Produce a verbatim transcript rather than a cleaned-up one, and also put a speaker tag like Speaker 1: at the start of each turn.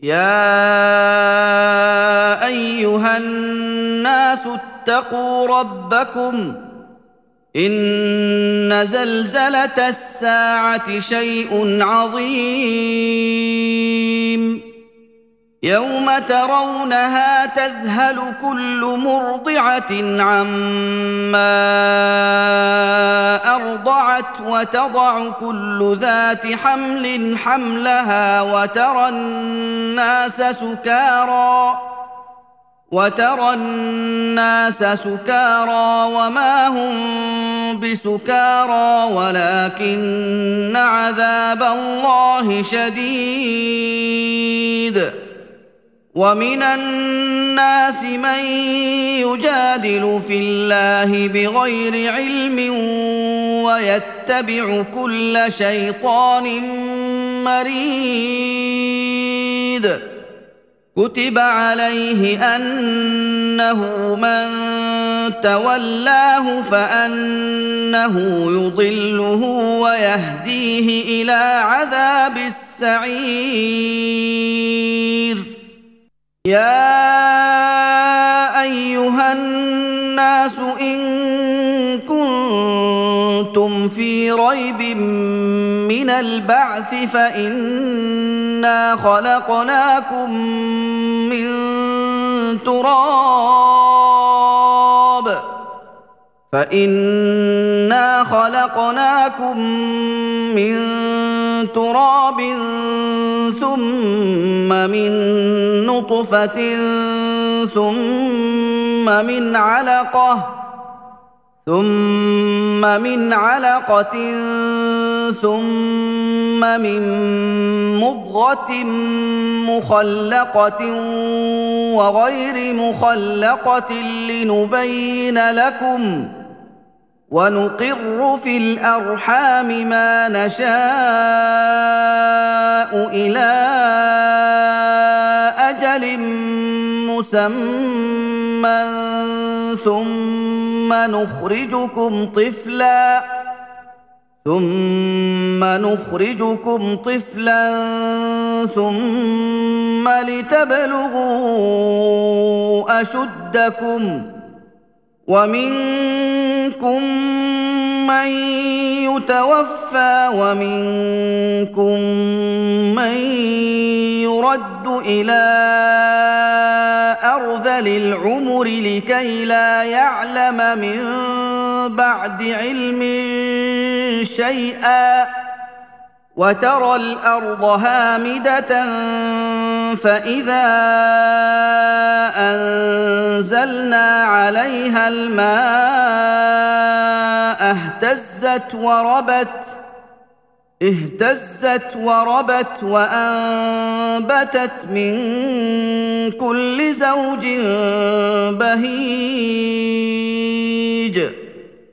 Speaker 1: يا أيها الناس اتقوا ربكم إن زلزلة الساعة شيء عظيم يوم ترونها تذهل كل مرضعة عما أرضعت وتضع كل ذات حمل حملها وترى الناس سكارى وترى الناس سكارى وما هم بسكارى ولكن عذاب الله شديد ومن الناس من يجادل في الله بغير علم ويتبع كل شيطان مريد كتب عليه أنه من تولاه فأنه يضله ويهديه إلى عذاب السعير يا أيها الناس إن كنتم في ريب من البعث فإنا خلقناكم من تراب فإنا خلقناكم من تراب ثم من نطفة ثم من علقة ثم من علقة ثم من مضغة مخلقة وغير مخلقة لنبين لكم ونقر في الأرحام ما نشاء إلى أجل مسمى ثم نخرجكم طفلا ثم نخرجكم طفلا ثم لتبلغوا أشدكم ومنكم من يتوفى ومنكم من يرد إلى أرذل العمر لكي لا يعلم من بعد علم شيئا وترى الأرض هامدة فإذا أنزلنا عليها الماء اهتزت وربت اهتزت وربت وأنبتت من كل زوج بهيج